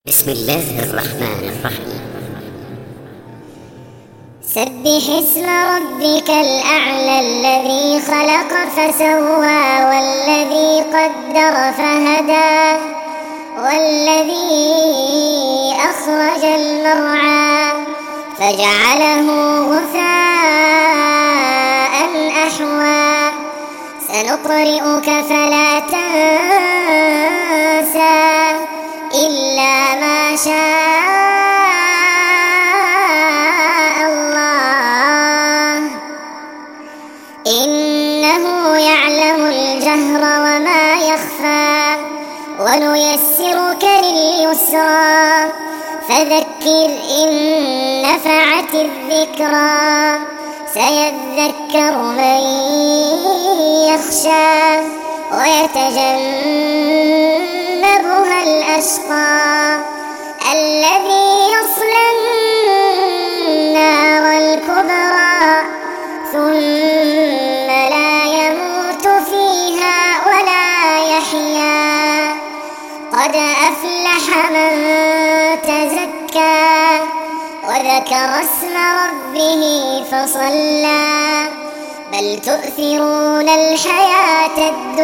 بسم الله الرحمن الرحيم. سبح اسم ربك الأعلى الذي خلق فسوى والذي قدر فهدى والذي أخرج المرعى فجعله غثاء أحوى سنقرئك فلا تنسى إلا ما شاء الله إنه يعلم الجهر وما يخفى ونيسرك لليسرى فذكر إن نفعت الذكرى سيذكر من يخشى ويتجنبها الأشقى الذي يصلى النار الكبرى ثم لا يموت فيها ولا يحيا قد أفلح من تزكى وذكر اسم ربه فصلى بل تؤثرون الحياة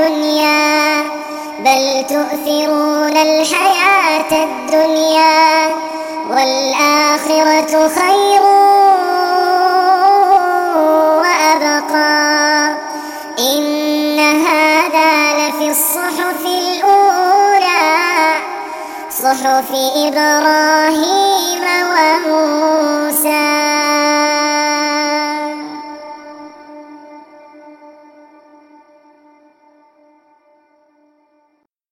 الدنيا والآخرة خير وأبقى إن هذا لفي الصحف الأولى صحف إبراهيم وموسى.